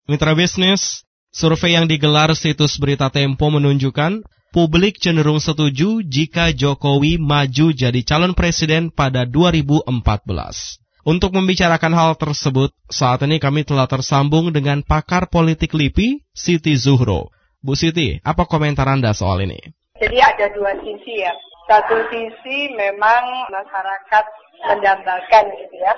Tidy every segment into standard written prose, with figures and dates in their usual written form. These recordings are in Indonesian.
Mitra bisnis, survei yang digelar situs Berita Tempo menunjukkan publik cenderung setuju jika Jokowi maju jadi calon presiden pada 2014. Untuk membicarakan hal tersebut, saat ini kami telah tersambung dengan pakar politik LIPI, Siti Zuhro. Bu Siti, apa komentar Anda soal ini? Jadi ada dua sisi ya. Satu sisi memang masyarakat mendambakan gitu ya.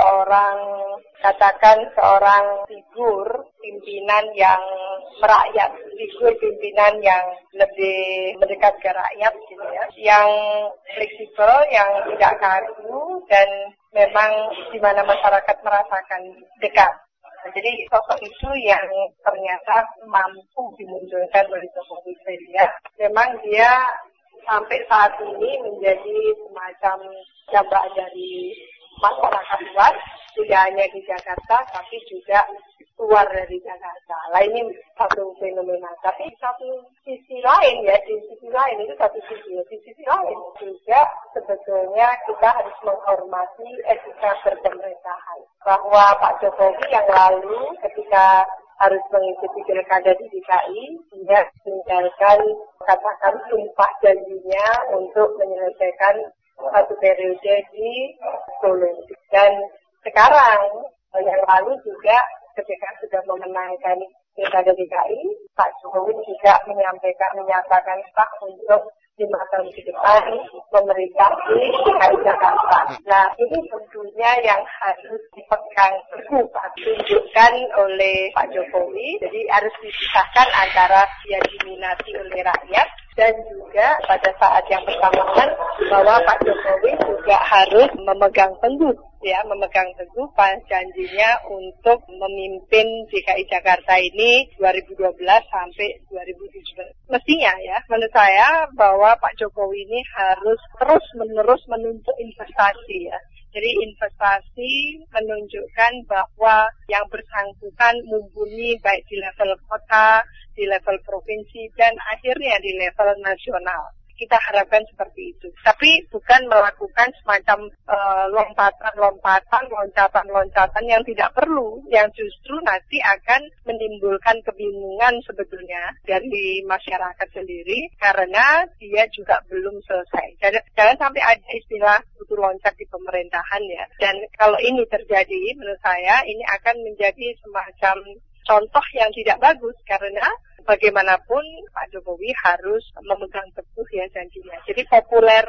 Seorang figur pimpinan yang merakyat, figur pimpinan yang lebih mendekat ke rakyat gitu ya, yang fleksibel, yang tidak kaku dan memang di mana masyarakat merasakan dekat. Nah, jadi sosok itu yang ternyata mampu dimunculkan oleh Jokowi. Memang dia sampai saat ini menjadi semacam dambaan dari masyarakat luas, tidak hanya di Jakarta, tapi juga keluar dari Jakarta. Nah, ini satu fenomena. Tapi satu sisi lain ya, di sisi lain itu satu sisi. Di sisi lain juga sebetulnya kita harus menghormati etika berpemerintahan. Bahwa Pak Jokowi yang lalu ketika harus mengikuti pilkada di DKI, dia meninggalkan katakan sumpah janjinya untuk menyelesaikan satu periode di Solo. Dan sekarang yang lalu juga ketika sudah memenangkan pilkada DKI, Pak Jokowi juga menyatakan sah untuk 5 tahun ke depan memerintah di DKI Jakarta. Nah, ini tentunya yang harus dipegang teguh, ditunjukkan oleh Pak Jokowi. Jadi harus dipisahkan antara dia diminati oleh rakyat dan juga pada saat yang bersamaan bahwa Pak Jokowi juga harus memegang teguh janjinya untuk memimpin DKI Jakarta ini 2012 sampai 2017. Mestinya ya, menurut saya bahwa Pak Jokowi ini harus terus-menerus menuntut investasi ya. Jadi investasi menunjukkan bahwa yang bersangkutan mumpuni baik di level kota, di level provinsi, dan akhirnya di level nasional. Kita harapkan seperti itu. Tapi bukan melakukan semacam loncatan yang tidak perlu, yang justru nanti akan menimbulkan kebingungan sebetulnya dari masyarakat sendiri, karena dia juga belum selesai. Jangan sampai ada istilah butuh loncat di pemerintahan ya. Dan kalau ini terjadi, menurut saya ini akan menjadi semacam contoh yang tidak bagus, karena bagaimanapun Pak Jokowi harus memegang teguh ya janjinya. Jadi populer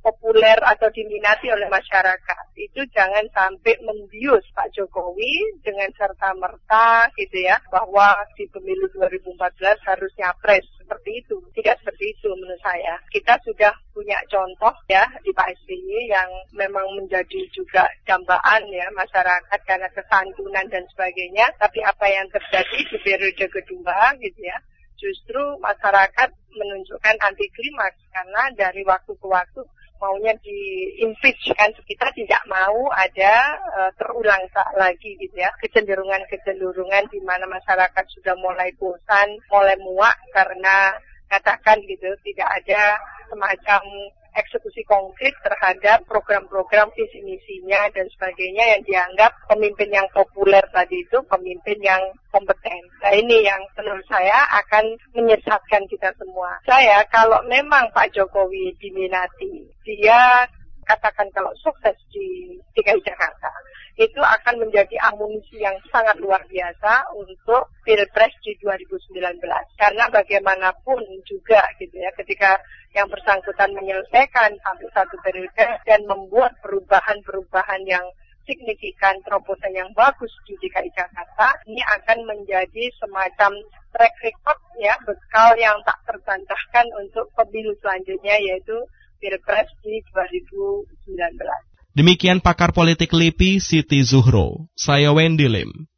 atau diminati oleh masyarakat itu jangan sampai membius Pak Jokowi dengan serta-merta gitu ya, bahwa di pemilu 2014 harus nyapres seperti itu. Tidak seperti itu menurut saya. Kita sudah punya contoh ya di Pak SBY yang memang menjadi juga dambaan ya masyarakat karena kesantunan dan sebagainya. Tapi apa yang terjadi di periode kedua gitu ya, justru masyarakat menunjukkan anti klimaks karena dari waktu ke waktu maunya di-impeach kan. Kita tidak mau ada terulang lagi gitu ya. Kecenderungan di mana masyarakat sudah mulai bosan, mulai muak karena katakan gitu tidak ada semacam eksekusi konkret terhadap program-program visi misinya dan sebagainya yang dianggap pemimpin yang populer tadi itu pemimpin yang kompeten. Nah ini yang menurut saya akan menyesatkan kita semua. Kalau memang Pak Jokowi diminati, dia katakan kalau sukses di DKI Jakarta, itu akan menjadi amunisi yang sangat luar biasa untuk Pilpres di 2019. Karena bagaimanapun juga gitu ya, ketika yang bersangkutan menyelesaikan sampai satu periode dan membuat perubahan-perubahan yang signifikan, terobosan yang bagus di DKI Jakarta, ini akan menjadi semacam track record ya, bekal yang tak terbantahkan untuk pemilu selanjutnya yaitu Pilpres di 2019. Demikian pakar politik LIPI Siti Zuhro. Saya Wendy Lim.